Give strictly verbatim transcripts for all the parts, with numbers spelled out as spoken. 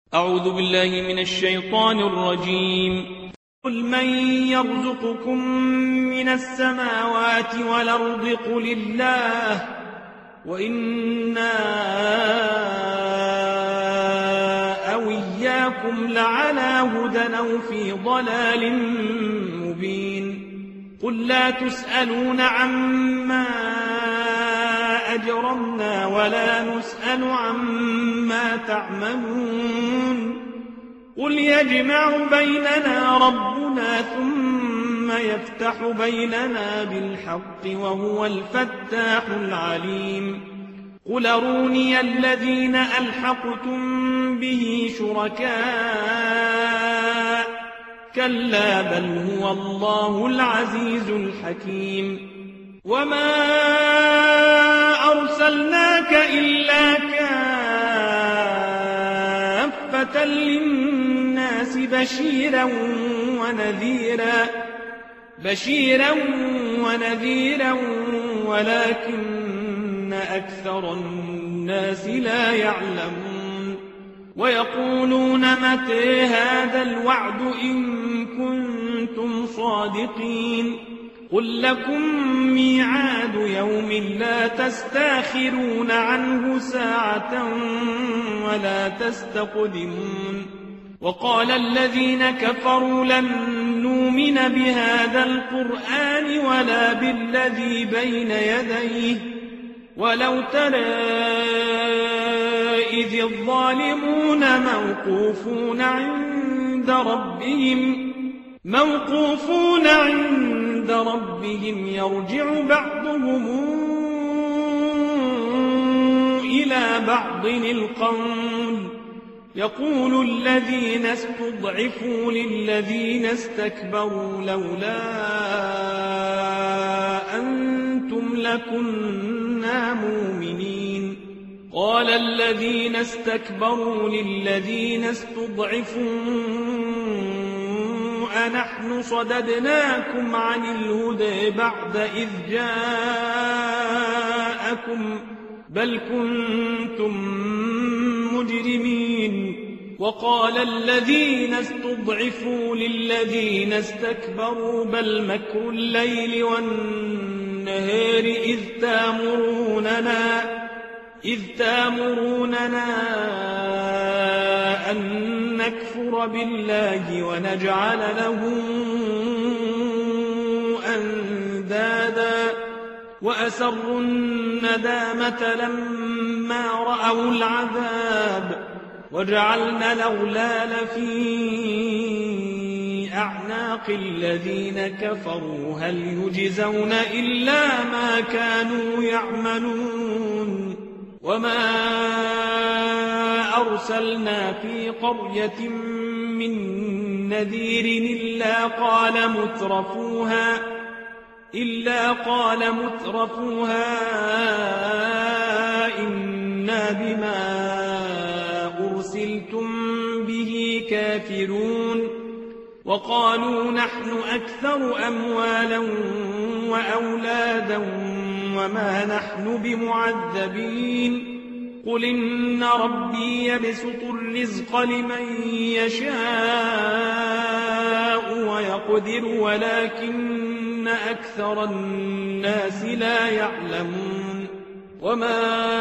أعوذ بالله من الشيطان الرجيم. قل من يرزقكم من السماوات والأرض قل الله وإنا أو إياكم لعلى هدى أو في ضلال مبين. قل لا تسألون عما أجرمنا ولا نسأل عما تعملون. قل يجمع بيننا ربنا ثم يفتح بيننا بالحق وهو الفتاح العليم. قل أروني الذين ألحقتم به شركاء كلا بل هو الله العزيز الحكيم. وما أرسلناك إلا كافة للناس بشيرا ونذيرا بشيرا ونذيرا ولكن أكثر الناس لا يعلمون. ويقولون متى هذا الوعد إن كنتم صادقين. قل لكم ميعاد يوم لا تستاخرون عنه ساعة ولا تستقدمون. وقال الذين كفروا لن نؤمن بهذا القرآن ولا بالذي بين يديه ولو ترى إذ الظالمون موقوفون عند ربهم موقوفون عند ربهم يرجع بعضهم إلى بعض القول يقول الذين استضعفوا للذين استكبروا لولا أنتم لكنا مؤمنين. قال الذين استكبروا للذين استضعفوا أنحن صددناكم عن الهدى بعد إذ جاءكم بل كنتم مجرمين. وقال الذين استضعفوا للذين استكبروا بل مكر الليل والنهار إذ تامروننا إذ تامروننا أن نكفر بالله ونجعل له أندادا وأسروا الندامة لما رأوا العذاب وجعلنا الأغلال في أعناق الذين كفروا هل يجزون إلا ما كانوا يعملون. وما أرسلنا في قرية من نذير إلا قال مترفوها إلا قال مترفوها إنا بما أرسلتم به كافرون. وقالوا نحن أكثر أموالا وأولادا وما نحن بمعذبين. قل إن ربي يبسط الرزق لمن يشاء ويقدر ولكن أكثر الناس لا يعلمون. وما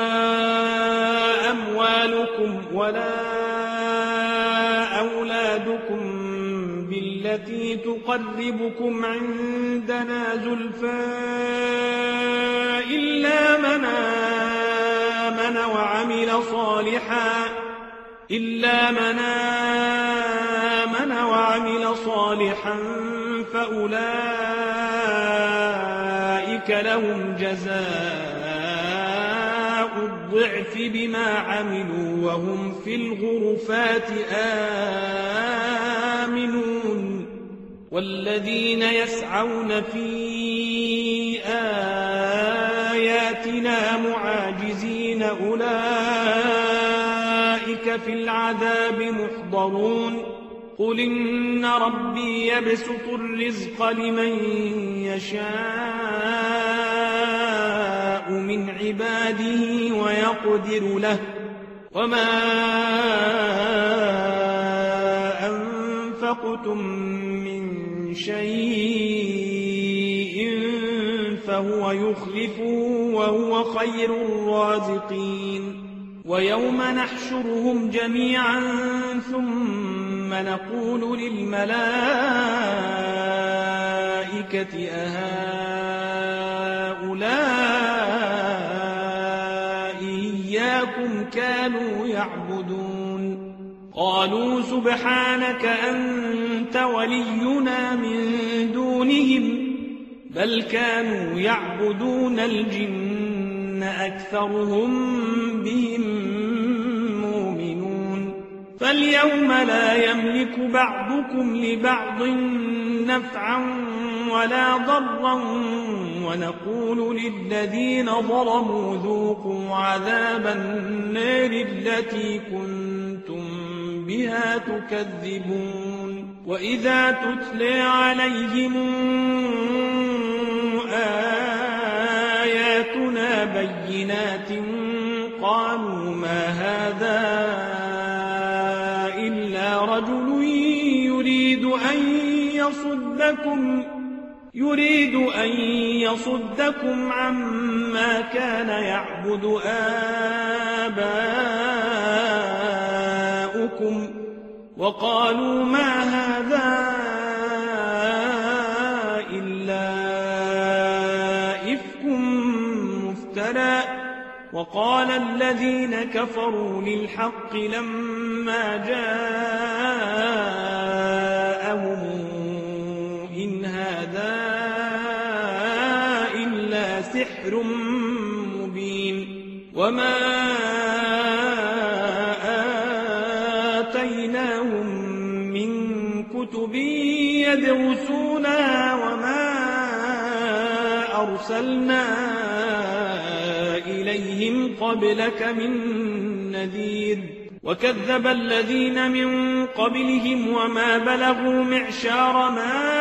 أموالكم ولا أولادكم بالتي تقربكم عندنا زلفى إلا من آمن وعمل صالحا إلا من آمن وعمل صالحا فأولئك لهم جزاء الضعف بما عملوا وهم في الغرفات آمنون. والذين يسعون في آياتنا معاجزين أولئك في العذاب محضرون. قل إن ربي يبسط الرزق لمن يشاء من عباده ويقدر له وما أنفقتم من شيء فهو يخلفه وهو خير الرازقين ويوم نحشرهم جميعا ثم نقول للملائكة أهؤلاء إياكم كانوا يعبدون قالوا سبحانك أنت ولينا من دونهم بل كانوا يعبدون الجن أكثرهم بهم مؤمنون فاليوم لا يملك بعضكم لبعض نفعا ولا ضرا ونقول للذين ظلموا ذوقوا عذاب النار التي كنتم بها تكذبون وإذا تتلى عليهم آياتنا بينات قالوا ما هذا إلا رجل يريد أن يصدكم يريد أن يصدكم عما كان يعبد آباؤكم وقالوا ما هذا إلا إفك مفترى وقال الذين كفروا للحق لما جاءهم إن هذا إلا سحر مبين وما آتيناهم من كتب يدرسونها وما أرسلنا إليهم قبلك من نذير وكذب الذين من قبلهم وما بلغوا معشار ما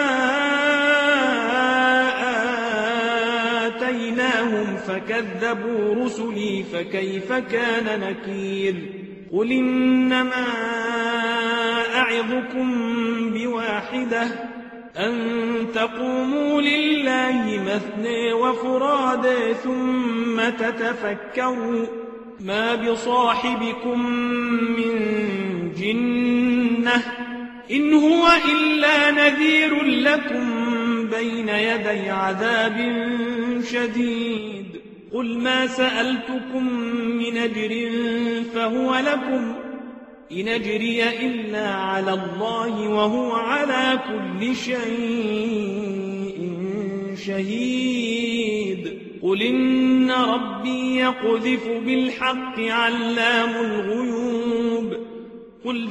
آتيناهم فكذبوا رسلي فكيف كان نكير قل إنما أعظكم بواحدة أن تقوموا لله مثنى وفرادى ثم تتفكروا ما بصاحبكم من جنة إن هو إلا نذير لكم بين يدي عذاب شديد قل ما سألتكم من أجر فهو لكم إن أجري إلا على الله وهو على كل شيء شهيد قل إن ربي يقذف بالحق علام الغيوب قل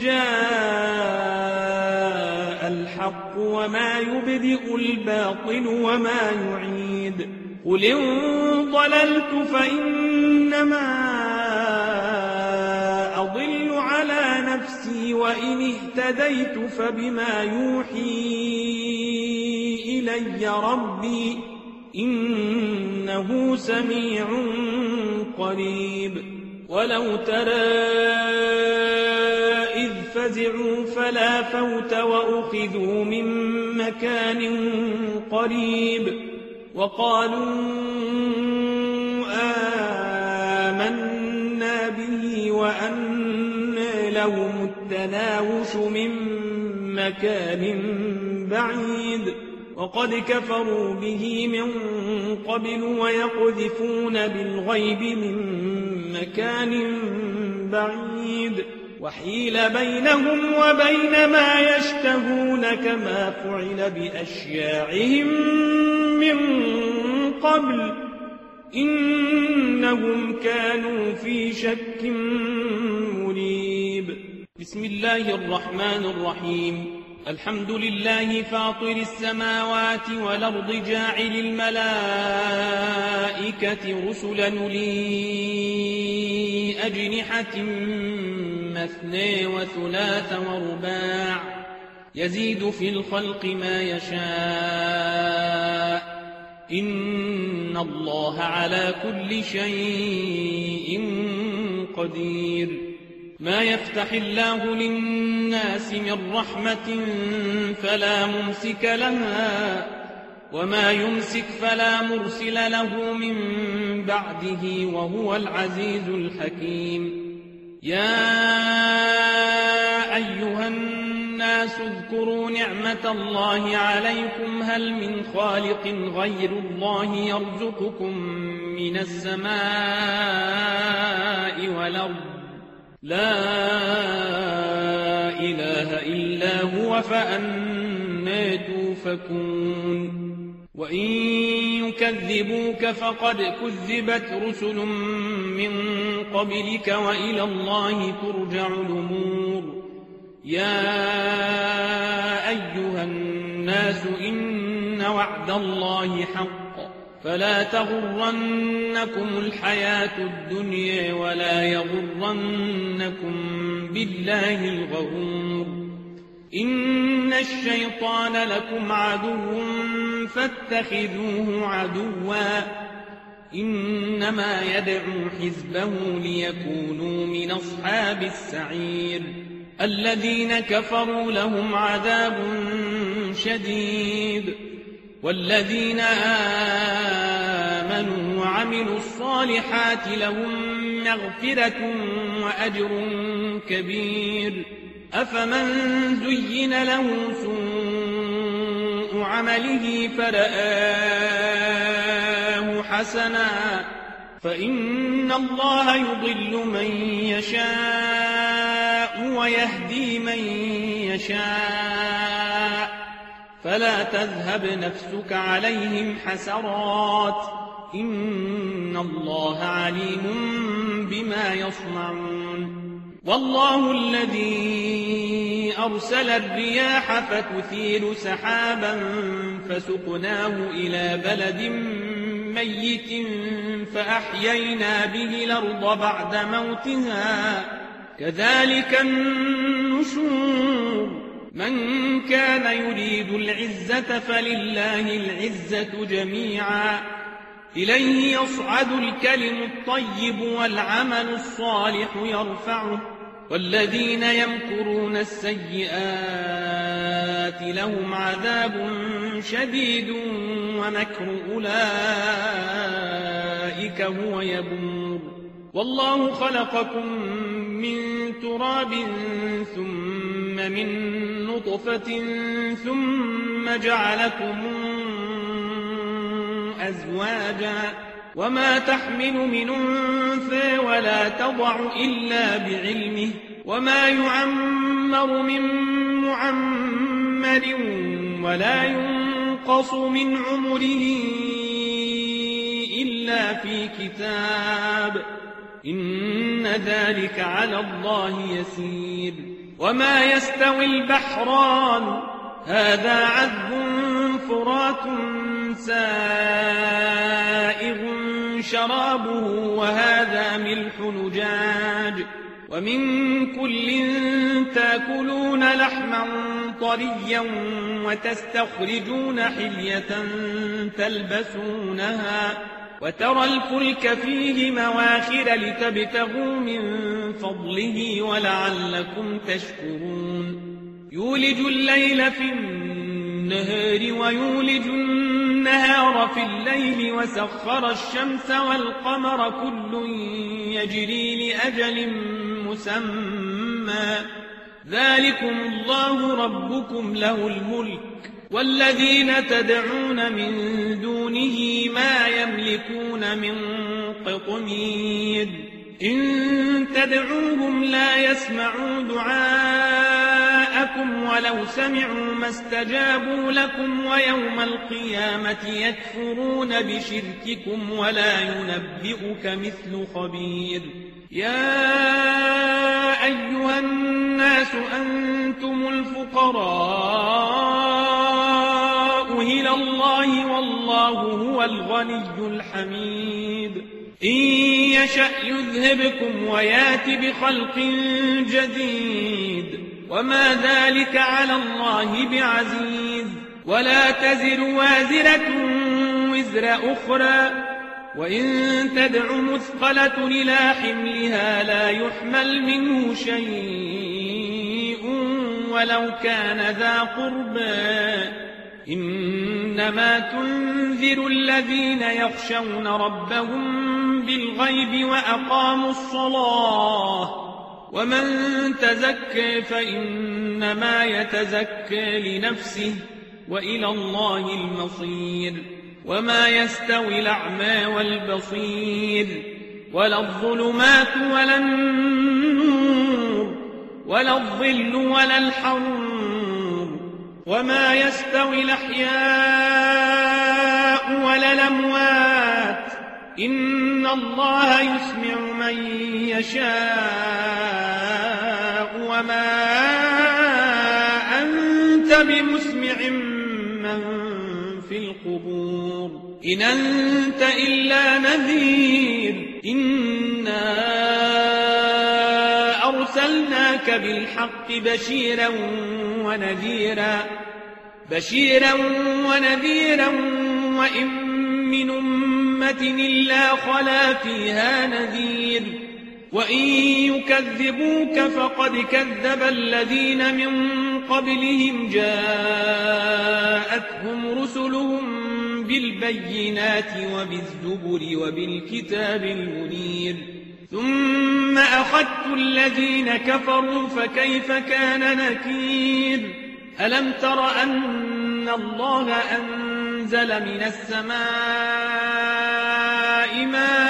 جاء الحق وما يبدئ الباطل وما يعيد قل إن ضللت فإنما أضل على نفسي وإن اهتديت فبما يوحي إلي ربي إنه سميع قريب ولو ترى إذ فزعوا فلا فوت وأخذوا من مكان قريب وقالوا آمنا به وأنى لهم التناوش من مكان بعيد وقد كفروا به من قبل ويقذفون بالغيب من مكان بعيد وحيل بينهم وبين ما يشتهون كما فعل بأشياعهم من قبل إنهم كانوا في شك مريب بسم الله الرحمن الرحيم الحمد لله فاطر السماوات والأرض جاعل الملائكة رسلا لي أجنحة مثنى وثلاث ورباع يزيد في الخلق ما يشاء إن الله على كل شيء قدير ما يفتح الله للناس من رحمة فلا ممسك لها وما يمسك فلا مرسل له من بعده وهو العزيز الحكيم. يا أيها الناس اذكروا نعمة الله عليكم هل من خالق غير الله يرزقكم من السماء والأرض لا إله إلا هو فأنى توفكون. وإن يكذبوك فقد كذبت رسل من قبلك وإلى الله ترجع الأمور. يا أيها الناس إن وعد الله حق فلا تغرنكم الحياة الدنيا ولا يغرنكم بالله الغرور. إن الشيطان لكم عدو فاتخذوه عدوا إنما يدعو حزبه ليكونوا من أصحاب السعير. الذين كفروا لهم عذاب شديد والذين آمنوا وعملوا الصالحات لهم مغفرة وأجر كبير. أفمن زين له سوء عمله فرآه حسنا فإن الله يضل من يشاء ويهدي من يشاء فلا تذهب نفسك عليهم حسرات إن الله عليم بما يصنعون. والله الذي أرسل الرياح فتثير سحابا فسقناه إلى بلد ميت فأحيينا به الأرض بعد موتها كذلك النشور. من كان يريد العزة فلله العزة جميعا إليه يصعد الكلم الطيب والعمل الصالح يرفعه والذين يمكرون السيئات لهم عذاب شديد ومكر أولئك هو يبور. والله خلقكم من تراب ثم من نطفة ثم جعلكم أزواجا وما تحمل من أنثى ولا تضع إلا بعلمه وما يعمر من معمر ولا ينقص من عمره إلا في كتاب إن ذلك على الله يسير. وما يستوي البحران هذا عذب فرات سائغ شرابه وهذا ملح نجاج ومن كل تاكلون لحما طريا وتستخرجون حلية تلبسونها وترى الفلك فيه مواخر لتبتغوا من فضله ولعلكم تشكرون. يولج الليل في النهار ويولج النهار في الليل وسخر الشمس والقمر كل يجري لأجل مسمى ذلكم الله ربكم له الملك والذين تدعون من دونه ما يملكون من قطمير. إن تدعوهم لا يسمعوا دعاءكم ولو سمعوا ما استجابوا لكم ويوم القيامة يكفرون بشرككم ولا ينبئك مثل خبير. يا أيها الناس أنتم الفقراء إلى الله والله هو الغني الحميد. إن يشأ يذهبكم ويات بخلق جديد وما ذلك على الله بعزيز. ولا تزر وازرة وزر أخرى وإن تدع مثقلة إلى حملها لا يحمل منه شيء ولو كان ذا قربى إنما تنذر الذين يخشون ربهم بالغيب وأقاموا الصلاة ومن تزكى فإنما يتزكى لنفسه وإلى الله المصير وما يستوي الأعمى والبصير ولا الظلمات ولا النور ولا الظل ولا الحرور وما يستوي الأحياء ولا الأموات إن الله يسمع من يشاء وما أنت بمسمع من في القبور إن أنت إلا نذير إنا أرسلناك بالحق بشيرا ونذيرا بشيرا ونذيرا وإن من أمة إلا خلا فيها نذير وإن يكذبوك فقد كذب الذين من قبلهم جاءتهم رسلهم بالبينات وبالزبر وبالكتاب المنير ثم أخذت الذين كفروا فكيف كان نكير ألم تر أن الله أنزل من السماء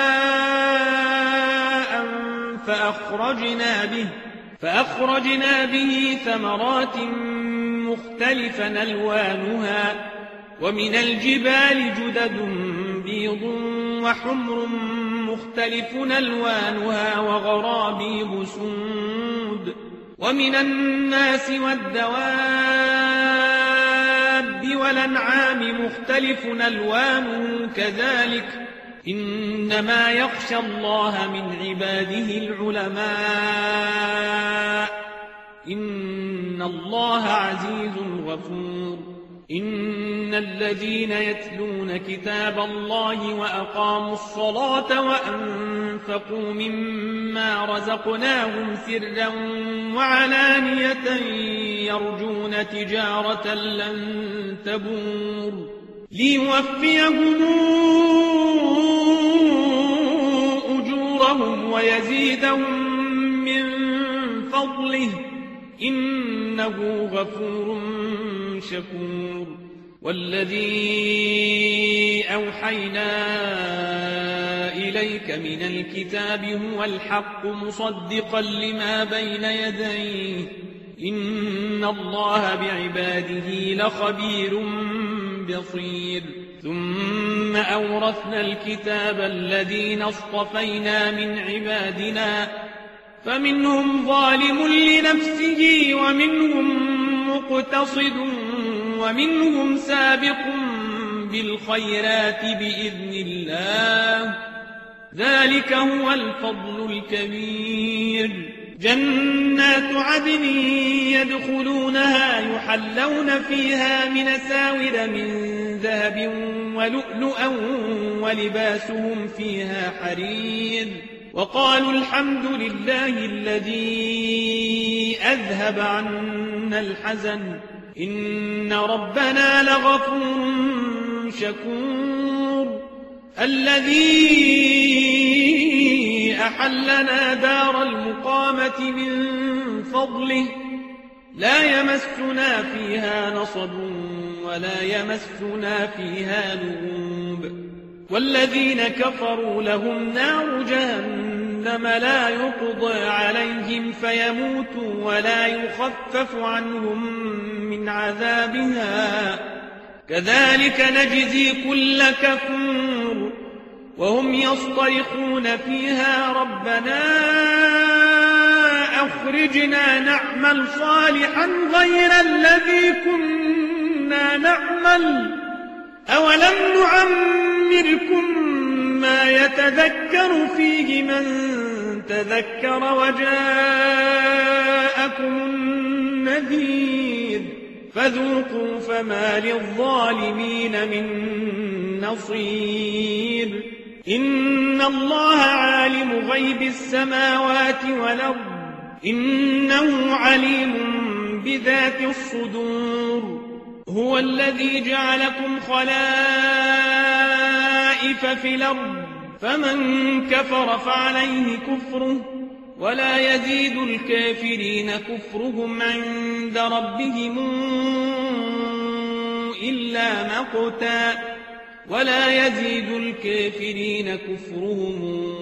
ماء فأخرجنا به فأخرجنا به ثمرات مختلفا ألوانها ومن الجبال جدد بيض وحمر مختلف ألوانها وغرابيب سود ومن الناس والدواب والأنعام مختلف ألوانه كذلك إنما يخشى الله من عباده العلماء إن الله عزيز غفور إن الذين يتلون كتاب الله وأقاموا الصلاة وأنفقوا مما رزقناهم سرا وعلانية يرجون تجارة لن تبور ليوفيهم أجورهم ويزيدهم من فضله إنه غفور شكور والذي أوحينا إليك من الكتاب هو الحق مصدقا لما بين يديه إن الله بعباده لخبير بصير ثم أورثنا الكتاب الذين اصطفينا من عبادنا فمنهم ظالم لنفسه ومنهم مقتصد ومنهم سابق بالخيرات بإذن الله ذلك هو الفضل الكبير جنات عدن يدخلونها يحلون فيها من ساور من ذهب ولؤلؤا ولباسهم فيها حرير وقالوا الحمد لله الذي أذهب عنا الحزن إن ربنا لغفور شكور الذي أحلنا دار المقامة من فضله لا يمسنا فيها نصب ولا يمسنا فيها لغوب والذين كفروا لهم نار جهنم لا يقضى عليهم فيموتوا ولا يخفف عنهم من عذابها كذلك نجزي كل كفور وهم يصطرخون فيها ربنا أخرجنا نعمل صالحا غير الذي كنا نعمل أولم نعمركم ما يتذكر فيه من تذكر وجاءكم النذير فذوقوا فما للظالمين من نصير إن الله عالم غيب السماوات والأرض إنه عليم بذات الصدور هو الذي جعلكم خلائف في الأرض فمن كفر فعليه كفره ولا يزيد الكافرين كفرهم عند ربهم إلا مقتا ولا يزيد الكافرين كفرهم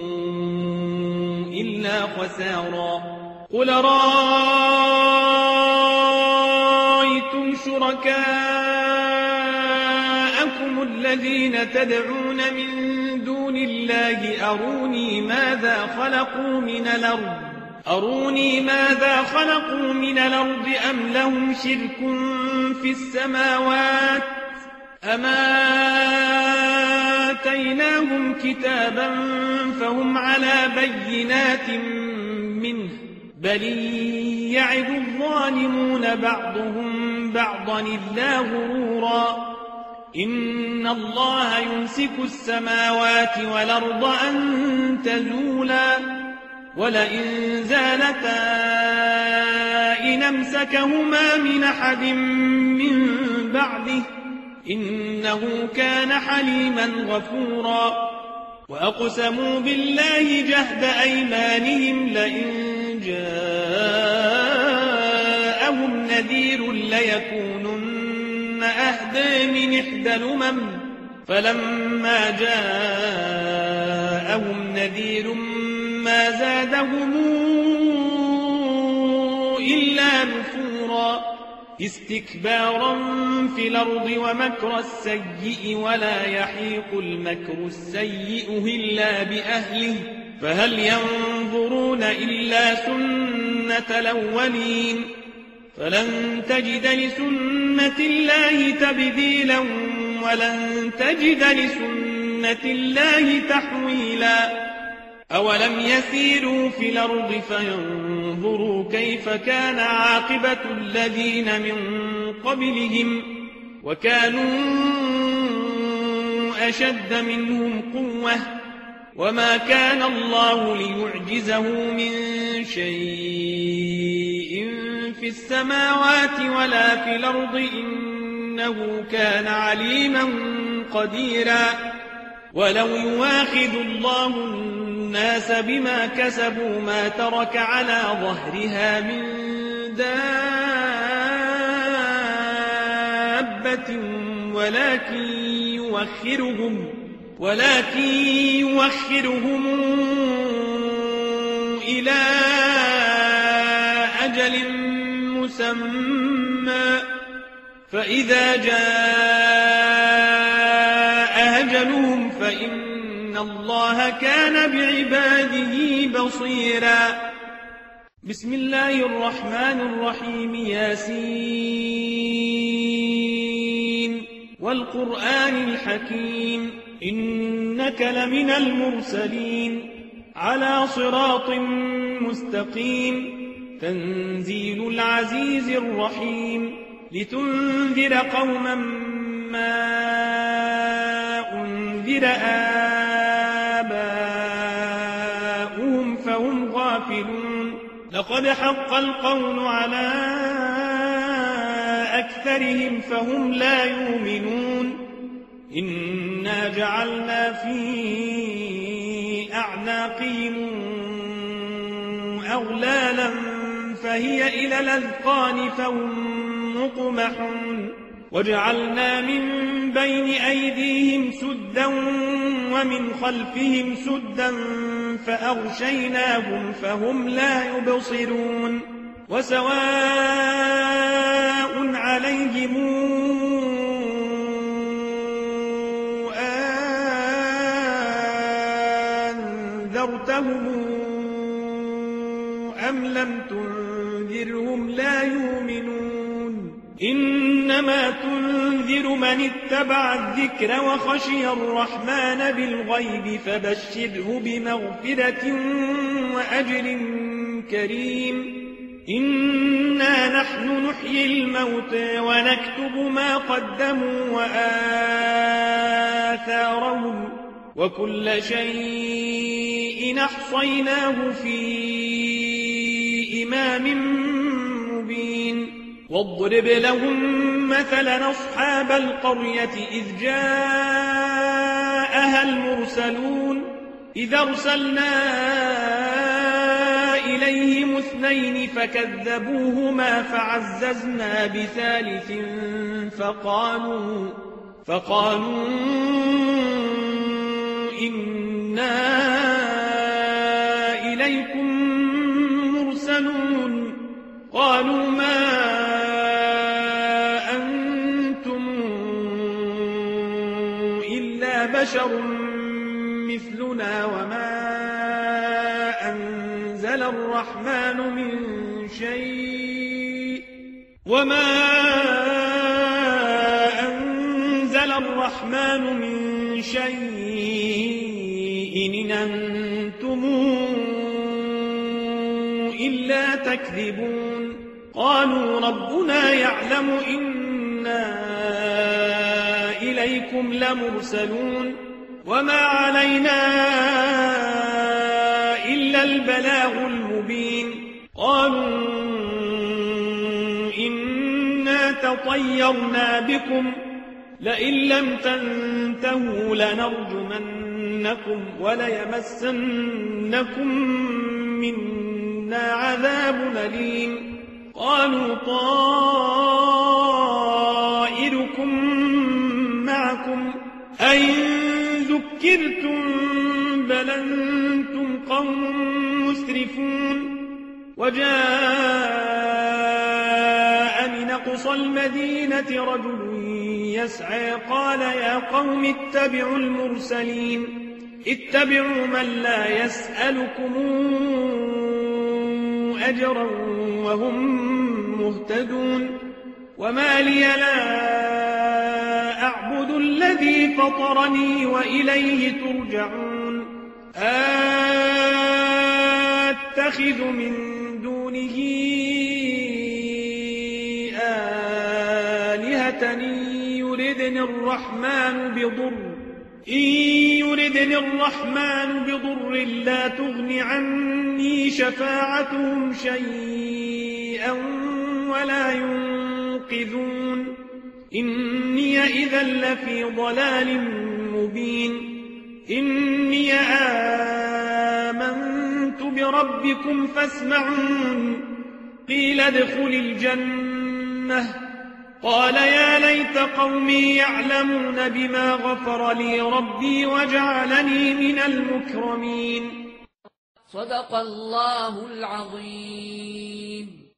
إلا خسارا قل رأيتم شركاءكم الذين تدعون من دون الله أروني ماذا خلقوا من الأرض أروني ماذا خلقوا من الأرض أم لهم شرك في السماوات أم آتيناهم كتابا فهم على بينات منه بل يعد الظالمون بعضهم بعضا إلا غرورا إن الله يمسك السماوات والأرض أن تزولا ولئن زالتا إن أمسكهما من أحد من بعده إنه كان حليما غفورا وأقسموا بالله جهد أيمانهم لئن جاءهم نذير ليكونن أهدى من إحدى الأمم فلما جاءهم نذير ما زادهم إلا نفورا استكبارا في الأرض ومكر السيء ولا يحيق المكر السيء إلا بأهله فهل ينظرون إلا سنة الأولين فلن تجد لسنة الله تبديلا ولن تجد لسنة الله تحويلا أولم يسيروا في الأرض فينظروا كيف كان عاقبة الذين من قبلهم وكانوا أشد منهم قوة وما كان الله ليعجزه من شيء في السماوات ولا في الأرض إنه كان عليما قديرا ولو يواخذ الله الناس بما كسبوا ما ترك على ظهرها من دابة ولكن يوخرهم ولكن يوخرهم إلى أجل مسمى فإذا جاء أجلهم فإن الله كان بعباده بصيرا بسم الله الرحمن الرحيم ياسين والقرآن الحكيم إنك لمن المرسلين على صراط مستقيم تنزيل العزيز الرحيم لتنذر قوما ما أنذر آباؤهم فهم غافلون لقد حق القول على أكثرهم فهم لا يؤمنون إنا جعلنا في أعناقهم أغلالا فهي إلى الأذقان فهم مقمحون وجعلنا من بين أيديهم سدا ومن خلفهم سدا فأغشيناهم فهم لا يبصرون وسواء عليهم أنذرتهم أم لم تنذرهم لا يؤمنون إنما تنذر من اتبع الذكر وخشي الرحمن بالغيب فبشره بمغفرة وأجر كريم إنا نحن نحيي الموتى ونكتب ما قدموا وآثارهم وكل شيء أحصيناه في إمام مبين واضرب لهم مثلا أصحاب القرية إذ جاءها المرسلون إذ أرسلنا إليهم اثنين فكذبوهما فعززنا بثالث فقالوا فقالوا إنا إليكم مرسلون قالوا ما أنتم إلا بشر مثلنا وما أنزل الرحمن من شيء وما أنزل الرحمن من شيء إن أنتم إلا تكذبون قالوا ربنا يعلم إنا إليكم لمرسلون وما علينا إلا البلاغ المبين قالوا إنا تطيرنا بكم لئن لم تنتهوا لنرجمنكم وليمسنكم منا عذاب أليم قالوا طائركم معكم أئن ذكرتم بل أنتم قوم مسرفون وجاء من أقصى المدينة رجل يسعى قال يا قوم اتبعوا المرسلين اتبعوا من لا يسألكم أجرا وهم مهتدون وما لي لا أعبد الذي فطرني وإليه ترجعون أتخذ من دونه آلهة يردني الرحمن بضر إن يردني الرحمن بضر لا تغن عني شفاعتهم شيئا ولا ينقذون إني إذا لفي ضلال مبين إني آمنت بربكم فاسمعون قيل ادخل الجنة قال يا ليت قومي يعلمون بما غفر لي ربي وجعلني من المكرمين صدق الله العظيم.